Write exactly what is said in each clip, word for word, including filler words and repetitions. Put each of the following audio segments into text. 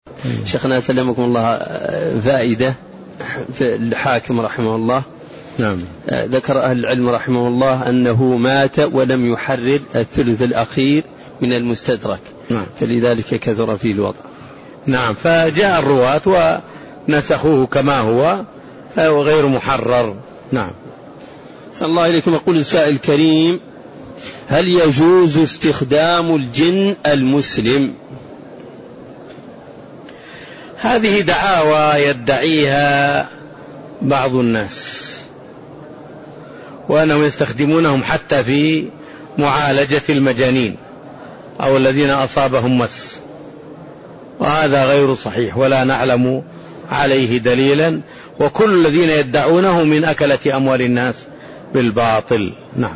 شيخنا سلمكم الله، فائدة في الحاكم رحمه الله. نعم. ذكر أهل العلم رحمه الله أنه مات ولم يحرر الثلث الأخير من المستدرك. نعم. فلذلك كثر فيه الوضع. نعم. فجاء الرواة ونسخوه كما هو وغير محرر. نعم. صلى الله عليكم. يقول السائل الكريم: هل يجوز استخدام الجن المسلم؟ هذه دعاوى يدعيها بعض الناس، وأنهم يستخدمونهم حتى في معالجة المجانين أو الذين أصابهم مس، وهذا غير صحيح ولا نعلم عليه دليلا، وكل الذين يدعونه من أكلة أموال الناس بالباطل. نعم.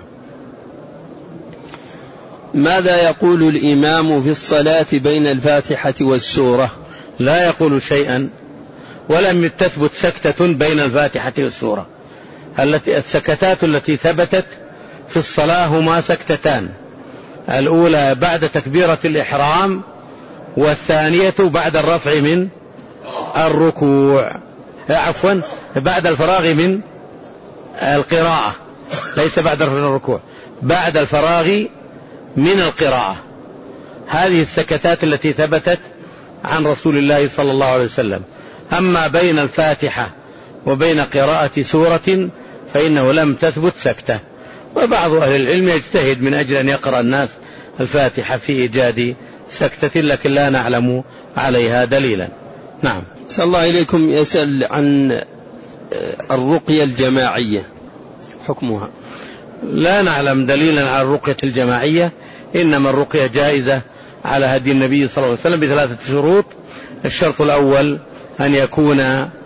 ماذا يقول الإمام في الصلاة بين الفاتحة والسورة؟ لا يقول شيئا، ولم تثبت سكتة بين الفاتحة والسورة. التي السكتات التي ثبتت في الصلاة هما سكتتان: الأولى بعد تكبيرة الإحرام، والثانية بعد الرفع من الركوع، عفوا بعد الفراغ من القراءة، ليس بعد الرفع من الركوع، بعد الفراغ من القراءة. هذه السكتات التي ثبتت عن رسول الله صلى الله عليه وسلم. أما بين الفاتحة وبين قراءة سورة فإنه لم تثبت سكتة، وبعض أهل العلم يجتهد من أجل أن يقرأ الناس الفاتحة في إيجاد سكتة، لكن لا نعلم عليها دليلا. نعم. صلى الله عليكم. يسأل عن الرقية الجماعية، حكمها؟ لا نعلم دليلا على الرقية الجماعية، إنما الرقية جائزة على هدي النبي صلى الله عليه وسلم بثلاثة شروط. الشرط الأول أن يكون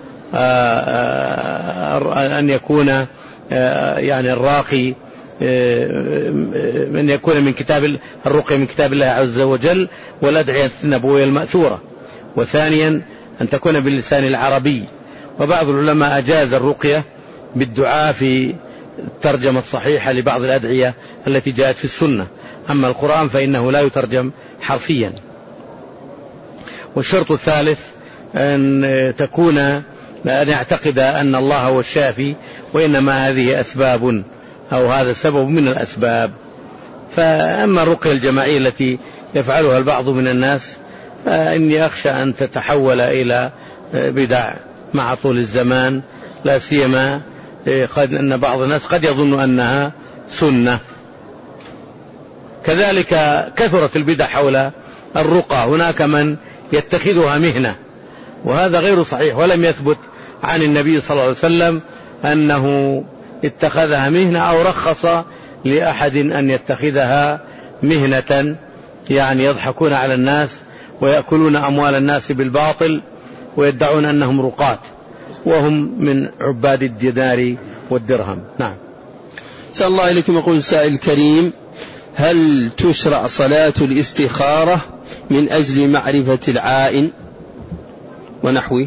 أن يكون يعني الراقي من يكون من كتاب الرقية من كتاب الله عز وجل والأدعية النبوية المأثورة، وثانيا أن تكون باللسان العربي. وبعض العلماء أجاز الرقية بالدعاء في الترجمة الصحيحة لبعض الأدعية التي جاءت في السنة، أما القرآن فإنه لا يترجم حرفيا. والشرط الثالث أن تكون أن يعتقد أن الله هو الشافي، وإنما هذه أسباب أو هذا سبب من الأسباب. فأما الرقية الجماعية التي يفعلها البعض من الناس فإني أخشى أن تتحول إلى بدع مع طول الزمان، لا سيما قد أن بعض الناس قد يظن أنها سنة. كذلك كثرت البدع حول الرقى، هناك من يتخذها مهنة، وهذا غير صحيح، ولم يثبت عن النبي صلى الله عليه وسلم أنه اتخذها مهنة أو رخص لأحد أن يتخذها مهنة، يعني يضحكون على الناس ويأكلون أموال الناس بالباطل ويدعون أنهم رقاة وهم من عباد الدينار والدرهم. نعم. صلى الله عليكم. يقول السائل الكريم: هل تشرع صلاة الاستخارة من أجل معرفة العائن ونحوه؟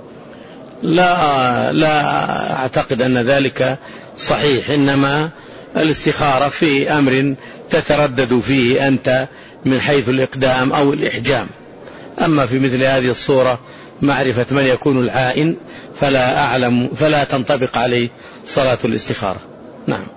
لا لا أعتقد أن ذلك صحيح، إنما الاستخارة في أمر تتردد فيه أنت من حيث الإقدام أو الإحجام. أما في مثل هذه الصورة معرفة من يكون العائن فلا أعلم، فلا تنطبق عليه صلاة الاستخارة. نعم.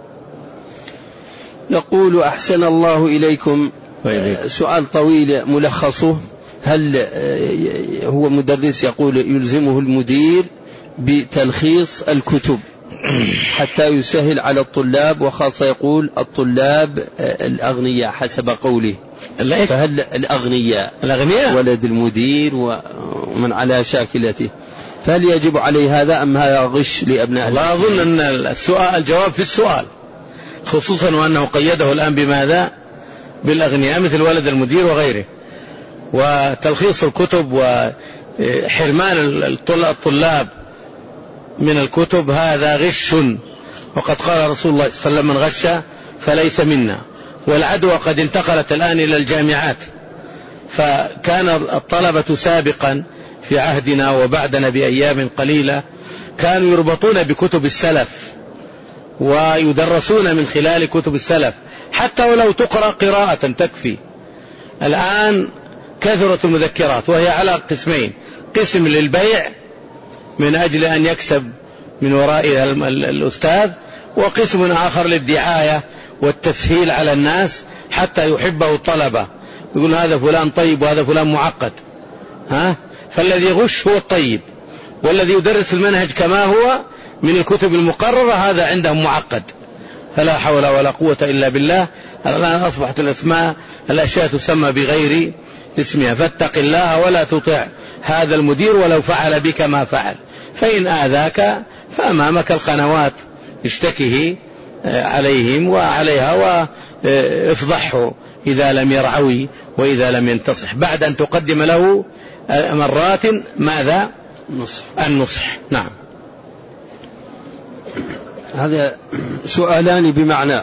يقول: أحسن الله إليكم، سؤال طويل ملخصه: هل هو مدرس يقول يلزمه المدير بتلخيص الكتب حتى يسهل على الطلاب، وخاصة يقول الطلاب الأغنياء حسب قوله، فهل الأغنياء الأغنياء ولد المدير ومن على شاكلته، فهل يجب عليه هذا أم هذا غش لأبناء؟ لا أظن أن السؤال الجواب في السؤال، خصوصا وأنه قيده الآن بماذا؟ بالأغنياء مثل ولد المدير وغيره. وتلخيص الكتب وحرمان الطلاب من الكتب هذا غش، وقد قال رسول الله صلى الله عليه وسلم: من غش فليس منا. والعدوى قد انتقلت الآن إلى الجامعات، فكان الطلبة سابقا في عهدنا وبعدنا بأيام قليلة كانوا يربطون بكتب السلف ويدرسون من خلال كتب السلف حتى ولو تقرأ قراءة تكفي. الآن كثرة المذكرات، وهي على قسمين: قسم للبيع من أجل أن يكسب من ورائها الأستاذ، وقسم آخر للدعاية والتسهيل على الناس حتى يحبه الطلبة، يقول هذا فلان طيب وهذا فلان معقد. ها؟ فالذي يغش هو الطيب، والذي يدرس المنهج كما هو من الكتب المقررة هذا عندهم معقد. فلا حول ولا قوة إلا بالله. الآن أصبحت الأسماء الأشياء تسمى بغير اسمها، فاتق الله ولا تطع هذا المدير ولو فعل بك ما فعل، فإن آذاك فأمامك القنوات اشتكه عليهم وعليها وافضحه إذا لم يرعوي وإذا لم ينتصح، بعد أن تقدم له مرات ماذا؟ النصح. النصح. نعم. هذا سؤالان بمعنى.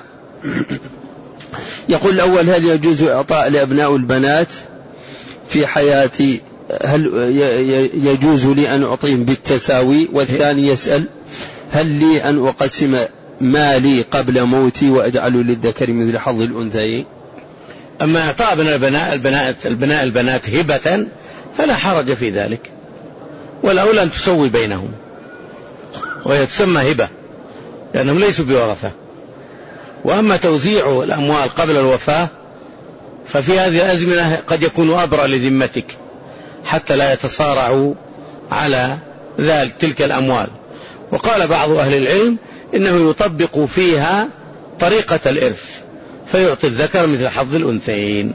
يقول الأول: هل يجوز إعطاء لأبناء البنات في حياتي، هل يجوز لي أن أعطيهم بالتساوي؟ والثاني يسأل: هل لي أن أقسم مالي قبل موتي وأجعله للذكر مثل حظ الأنثيين؟ أما إعطاء البناء البنات البناء البنات هبة فلا حرج في ذلك، والأولى أن تسوي بينهم، وهي تسمى هبة لأنهم ليسوا بورثة. وأما توزيع الأموال قبل الوفاة ففي هذه الأزمنة قد يكون أبرأ لذمتك حتى لا يتصارعوا على ذلك تلك الأموال. وقال بعض أهل العلم إنه يطبق فيها طريقة الإرث فيعطي الذكر مثل حظ الأنثيين،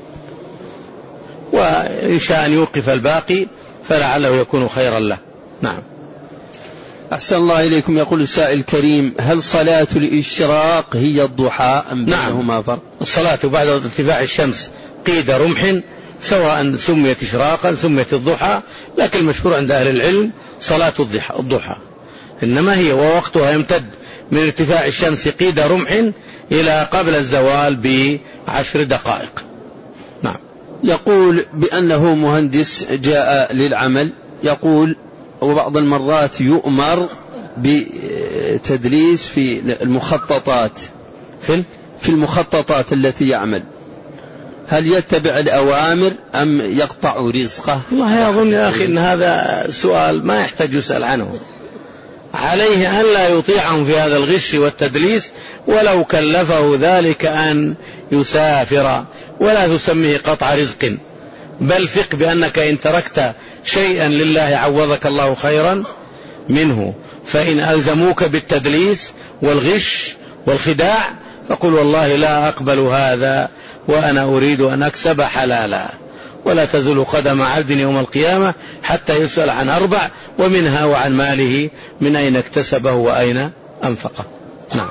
وإن شاء أن يوقف الباقي فلعله يكون خيرا له. نعم. أحسن الله إليكم. يقول السائل الكريم: هل صلاة الإشراق هي الضحى أم بينهما نعم. فرق؟ الصلاة بعد ارتفاع الشمس قيد رمح سواء سميت إشراقا سميت الضحى، لكن المشهور عند أهل العلم صلاة الضحى، إنما هي ووقتها يمتد من ارتفاع الشمس قيد رمح إلى قبل الزوال بعشر دقائق. نعم. يقول بأنه مهندس جاء للعمل، يقول وبعض المرات يؤمر بتدليس في المخططات في في المخططات التي يعمل، هل يتبع الأوامر أم يقطع رزقه؟ والله أظن يا أخي أن هذا سؤال ما يحتاج يسأل عنه. عليه أن لا يطيعهم في هذا الغش والتدليس، ولو كلفه ذلك أن يسافر، ولا تسميه قطع رزق، بل ثق بأنك إن تركت شيئا لله عوضك الله خيرا منه. فإن ألزموك بالتدليس والغش والخداع فقل والله لا أقبل هذا وأنا أريد أن أكسب حلالا. ولا تزل قدم عبد يوم القيامة حتى يسأل عن أربع، ومنها وعن ماله من أين اكتسبه وأين أنفقه. نعم.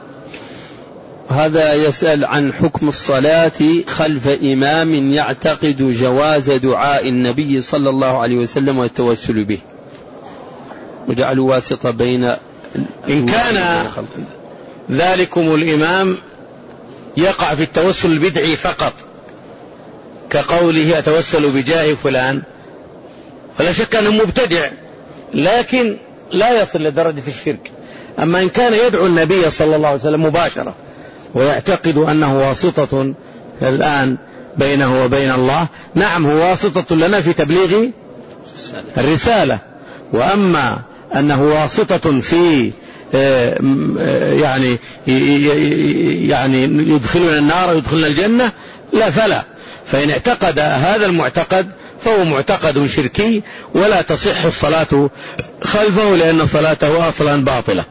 هذا يسأل عن حكم الصلاة خلف إمام يعتقد جواز دعاء النبي صلى الله عليه وسلم والتوسل به وجعلوا واسطة بين. إن كان ذلكم الإمام يقع في التوسل البدعي فقط كقوله أتوسل بجاه فلان فلا شك أنه مبتدع، لكن لا يصل لدرجة الشرك. أما إن كان يدعو النبي صلى الله عليه وسلم مباشرة ويعتقد أنه واسطة الآن بينه وبين الله، نعم هو واسطة لنا في تبليغ الرسالة. وأما أنه واسطة في يعني يعني يدخلنا النار ويدخلنا الجنة لا، فلا. فإن اعتقد هذا المعتقد فهو معتقد شركي ولا تصح الصلاة خلفه، لأن صلاته أصلا باطلة.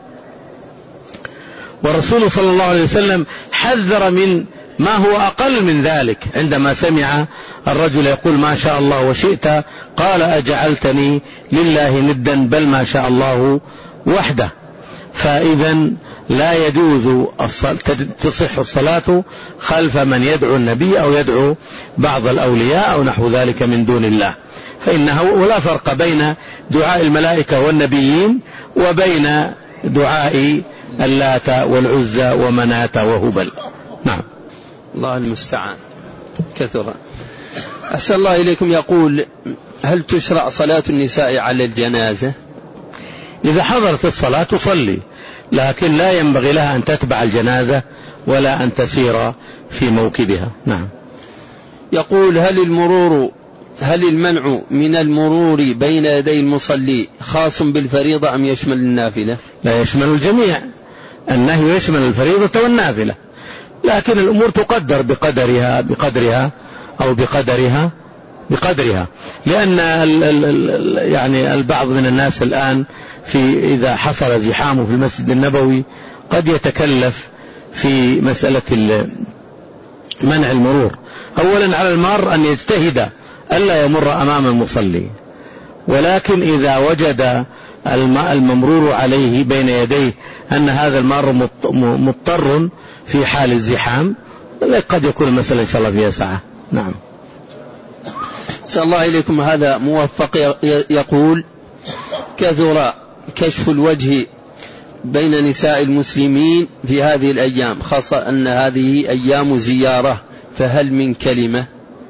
والرسول صلى الله عليه وسلم حذر من ما هو أقل من ذلك عندما سمع الرجل يقول ما شاء الله وشئت، قال أجعلتني لله ندا بل ما شاء الله وحده. فإذا لا يجوز تصح الصلاة خلف من يدعو النبي أو يدعو بعض الأولياء أو نحو ذلك من دون الله، فإنه ولا فرق بين دعاء الملائكة والنبيين وبين دعاء اللات والعزى ومناة وهبل. نعم. الله المستعان كثرا. أحسن الله إليكم. يقول هل تشرع صلاة النساء على الجنازة؟ إذا حضرت الصلاة تصلي، لكن لا ينبغي لها أن تتبع الجنازة ولا أن تسير في موكبها. نعم. يقول هل المرور هل المنع من المرور بين يدي المصلي خاص بالفريضة أم يشمل النافلة؟ لا، يشمل الجميع، النهي يشمل الفريضة والنافلة، لكن الأمور تقدر بقدرها بقدرها أو بقدرها بقدرها لأن ال ال يعني البعض من الناس الآن في إذا حصل زحام في المسجد النبوي قد يتكلف في مسألة منع المرور. أولا على المار أن يجتهد ألا يمر أمام المصلي، ولكن إذا وجد الممرور عليه بين يديه أن هذا المار مضطر في حال الزحام قد يكون مثلا إن شاء الله فيها ساعة. نعم. صلى الله إليكم. هذا موفق يقول: كثر كشف الوجه بين نساء المسلمين في هذه الأيام، خاصة أن هذه أيام زيارة، فهل من كلمة؟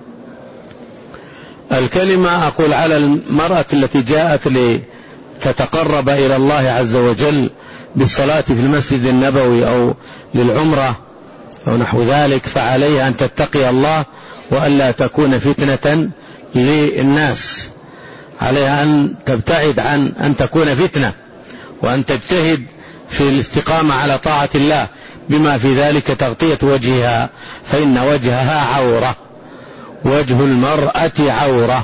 الكلمة أقول على المرأة التي جاءت لتتقرب إلى الله عز وجل بالصلاة في المسجد النبوي أو للعمرة أو نحو ذلك، فعليها أن تتقي الله وألا تكون فتنة للناس، عليها أن تبتعد عن أن تكون فتنة، وأن تجتهد في الاستقامة على طاعة الله بما في ذلك تغطية وجهها، فإن وجهها عورة، وجه المرأة عورة،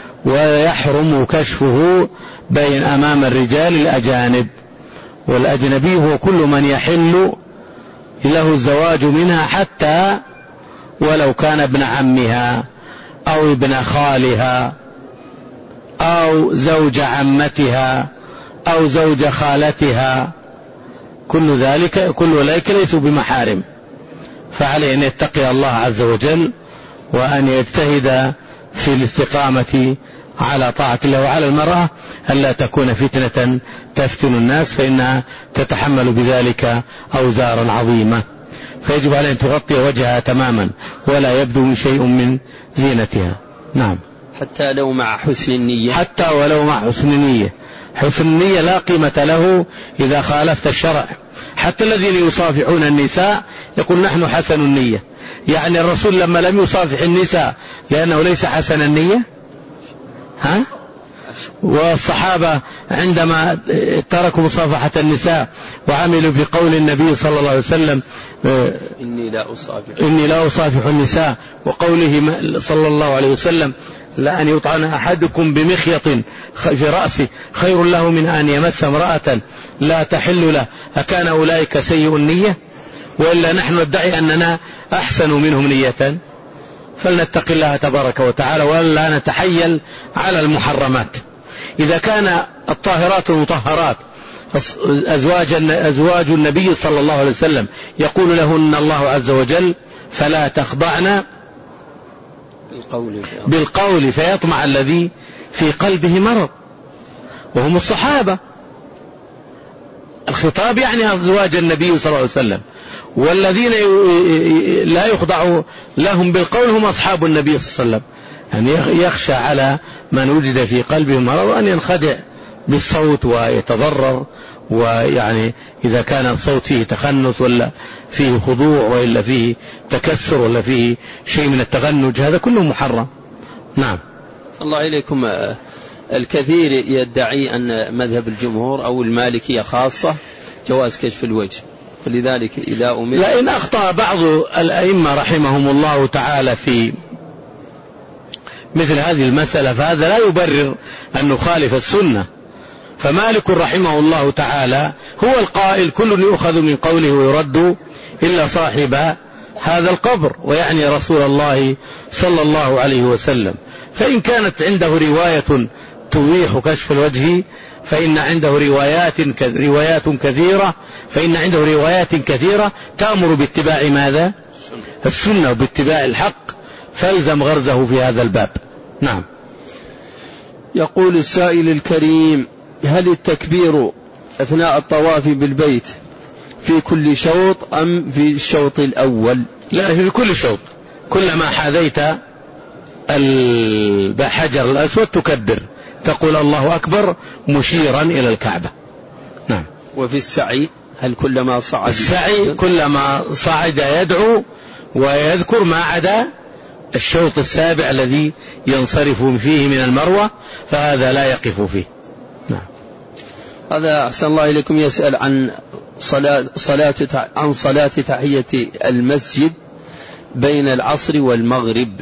ويحرم كشفه بين أمام الرجال الأجانب، والأجنبي هو كل من يحل له الزواج منها حتى ولو كان ابن عمها أو ابن خالها أو زوج عمتها أو زوج خالتها، كل ذلك كل أولئك ليسوا بمحارم، فعليه أن يتقي الله عز وجل وأن يجتهد في الاستقامة على طاعة الله. وعلى المرأة ألا تكون فتنة تفتن الناس، فإنها تتحمل بذلك أوزارا عظيمة، فيجب عليها أن تغطي وجهها تماما ولا يبدو شيء من زينتها. نعم. حتى لو مع حسن النية، حتى ولو مع حسن النية. حسن النية لا قيمة له إذا خالفت الشرع. حتى الذين يصافحون النساء يقول نحن حسن النية، يعني الرسول لما لم يصافح النساء لأنه ليس حسن النية؟ ها؟ والصحابة عندما تركوا مصافحة النساء وعملوا بقول النبي صلى الله عليه وسلم إني لا أصافح إني لا أصافح النساء، وقوله صلى الله عليه وسلم لأن يطعن أحدكم بمخيط في رأسه خير له من أن يمس امرأة لا تحل له، أكان أولئك سيء النية؟ وإلا نحن ندعي أننا أحسن منهم نية، فلنتق الله تبارك وتعالى ولا نتحيل على المحرمات. إذا كان الطاهرات المطهرات أزواج, أزواج النبي صلى الله عليه وسلم يقول لهن الله عز وجل فلا تخضعن بالقول, بالقول فيطمع الذي في قلبه مرض، وهم الصحابة. الخطاب يعني أزواج النبي صلى الله عليه وسلم، والذين لا يخضع لهم بالقول هم أصحاب النبي صلى الله عليه وسلم. يعني يخشى على من وجد في قلبه مرض أن ينخدع بالصوت ويتضرر، ويعني إذا كان الصوت فيه تخنث ولا فيه خضوع وإلا فيه تكسر ولا فيه شيء من التغنج، هذا كله محرم. نعم. صلى الله إليكم. الكثير يدعي أن مذهب الجمهور أو المالكية خاصة جواز كشف الوجه، فلذلك إذا أمر لأن أخطأ بعض الأئمة رحمهم الله تعالى في مثل هذه المسألة فهذا لا يبرر أن نخالف السنة. فمالك رحمه الله تعالى هو القائل كل يؤخذ من قوله ويرد إلا صاحب هذا القبر، ويعني رسول الله صلى الله عليه وسلم. فإن كانت عنده رواية تبيح كشف الوجه فإن عنده روايات روايات كثيرة فإن عنده روايات كثيرة تأمر باتباع ماذا؟ السنة وباتباع الحق، فالزم غرزه في هذا الباب. نعم. يقول السائل الكريم: هل التكبير أثناء الطواف بالبيت في كل شوط أم في الشوط الأول؟ لا، في كل شوط، كلما حاذيت الحجر الأسود تكبر، تقول الله أكبر مشيرا إلى الكعبة. نعم. وفي السعي هل كلما صعد؟ السعي كلما صعد يدعو ويذكر ما عدا الشوط السابع الذي ينصرف فيه من المروة فهذا لا يقف فيه. نعم. هذا أحسن الله إليكم يسأل عن صلاة, صلاة عن صلاة تحية المسجد بين العصر والمغرب.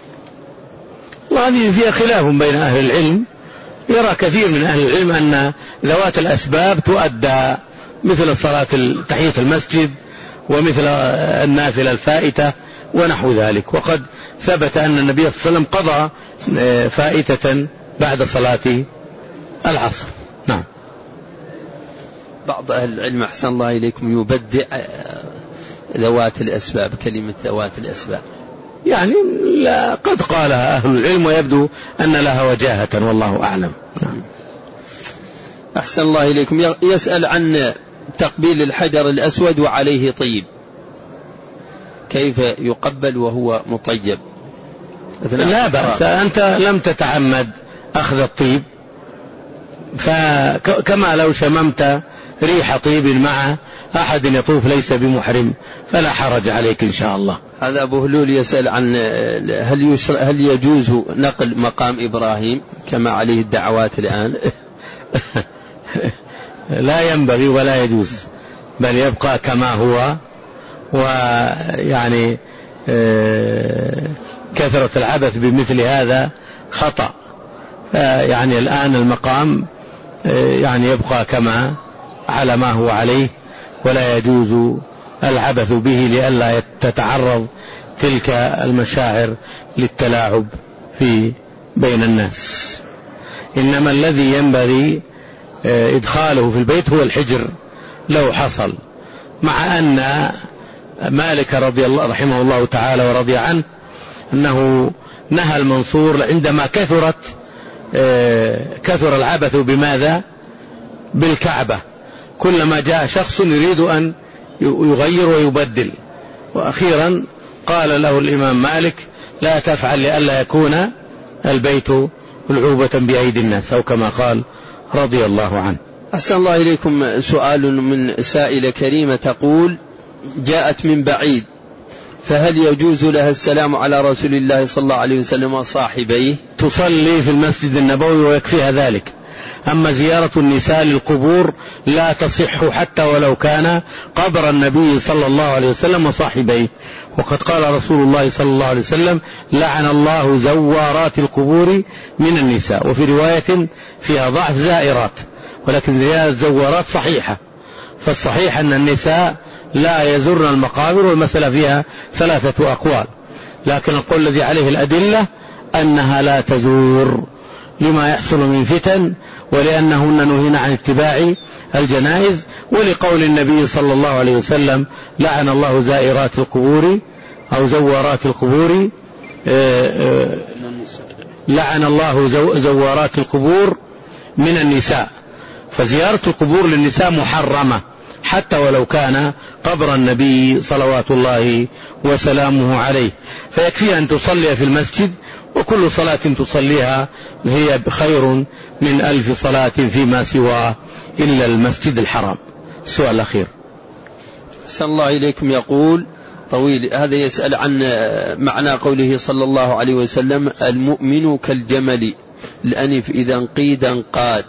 وهذه فيها خلاف بين أهل العلم. يرى كثير من أهل العلم أن ذوات الأسباب تؤدى مثل صلاة تحية المسجد ومثل النافلة الفائتة ونحو ذلك، وقد ثبت أن النبي صلى الله عليه وسلم قضى فائتة بعد صلاة العصر. نعم. بعض أهل العلم أحسن الله إليكم يبدع ذوات الأسباب، كلمة ذوات الأسباب يعني لا قد قالها أهل العلم ويبدو أن لها وجاهة والله أعلم. نعم. أحسن الله إليكم يسأل عن تقبيل الحجر الأسود وعليه طيب، كيف يقبل وهو مطيب؟ لا بأس، أنت لم تتعمد أخذ الطيب، فكما لو شممت ريح طيب مع أحد يطوف ليس بمحرم فلا حرج عليك إن شاء الله. هذا أبو هلول يسأل عن هل, هل يجوز نقل مقام إبراهيم كما عليه الدعوات الآن؟ لا ينبغي ولا يجوز، بل يبقى كما هو. ويعني كثرة العبث بمثل هذا خطأ، يعني الآن المقام يعني يبقى كما على ما هو عليه، ولا يجوز العبث به لئلا تتعرض تلك المشاعر للتلاعب في بين الناس. إنما الذي ينبغي إدخاله في البيت هو الحجر لو حصل، مع أن مالك رضي الله رحمه الله تعالى ورضي عنه أنه نهى المنصور عندما كثرت كثر العبث بماذا؟ بالكعبة، كلما جاء شخص يريد أن يغير ويبدل، وأخيرا قال له الإمام مالك لا تفعل لئلا يكون البيت ملعوبة بأيدي الناس، أو كما قال رضي الله عنه. أحسن الله إليكم سؤال من سائلة كريمة تقول جاءت من بعيد، فهل يجوز لها السلام على رسول الله صلى الله عليه وسلم وصاحبيه؟ تصلي في المسجد النبوي ويكفيها ذلك. أما زيارة النساء للقبور لا تصح حتى ولو كان قبر النبي صلى الله عليه وسلم وصاحبيه، وقد قال رسول الله صلى الله عليه وسلم لعن الله زوارات القبور من النساء، وفي رواية فيها ضعف زائرات، ولكن زيارة زوارات صحيحة. فالصحيح أن النساء لا يزرن المقابر، والمسألة فيها ثلاثة أقوال، لكن القول الذي عليه الأدلة أنها لا تزور لما يحصل من فتن، ولأنهن نهين عن اتباع الجنائز، ولقول النبي صلى الله عليه وسلم لعن الله زائرات القبور أو زوارات القبور، لعن الله زوارات القبور من النساء. فزيارة القبور للنساء محرمة حتى ولو كان قبر النبي صلوات الله وسلامه عليه، فيكفي أن تصلي في المسجد، وكل صلاة تصليها هي خير من ألف صلاة فيما سواه إلا المسجد الحرام. السؤال الأخير. أحسن الله إليكم يقول طويل هذا يسأل عن معنى قوله صلى الله عليه وسلم المؤمن كالجمل الأنف إذا انقيد انقاد،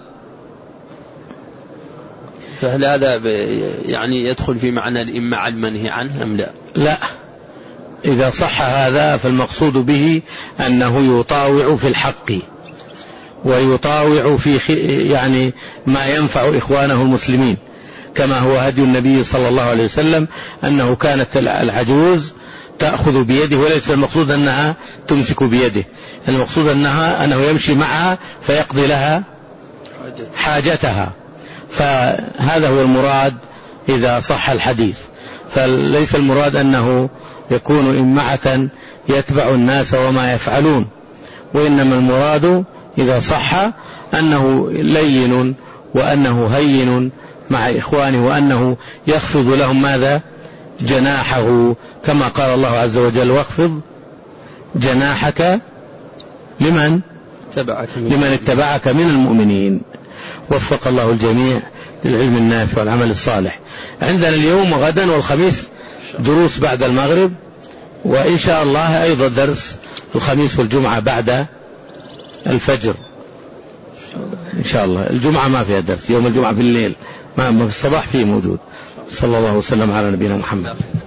فهل هذا يعني يدخل في معنى الإماع المنهي عنه أم لا؟ لا، إذا صح هذا فالمقصود به أنه يطاوع في الحق ويطاوع في يعني ما ينفع إخوانه المسلمين، كما هو هدي النبي صلى الله عليه وسلم أنه كانت العجوز تأخذ بيده، وليس المقصود أنها تمسك بيده، المقصود أنها أنه يمشي معها فيقضي لها حاجتها، فهذا هو المراد إذا صح الحديث. فليس المراد أنه يكون إمعة يتبع الناس وما يفعلون، وإنما المراد إذا صح أنه لين وأنه هين مع إخوانه، وأنه يخفض لهم ماذا؟ جناحه، كما قال الله عز وجل واخفض جناحك لمن لمن اتبعك من المؤمنين. وفق الله الجميع للعلم النافع والعمل الصالح. عندنا اليوم وغدا والخميس دروس بعد المغرب، وإن شاء الله أيضا درس الخميس والجمعة بعد الفجر إن شاء الله. الجمعة ما فيها درس، يوم الجمعة في الليل، ما في الصباح فيه موجود. صلى الله وسلم على نبينا محمد.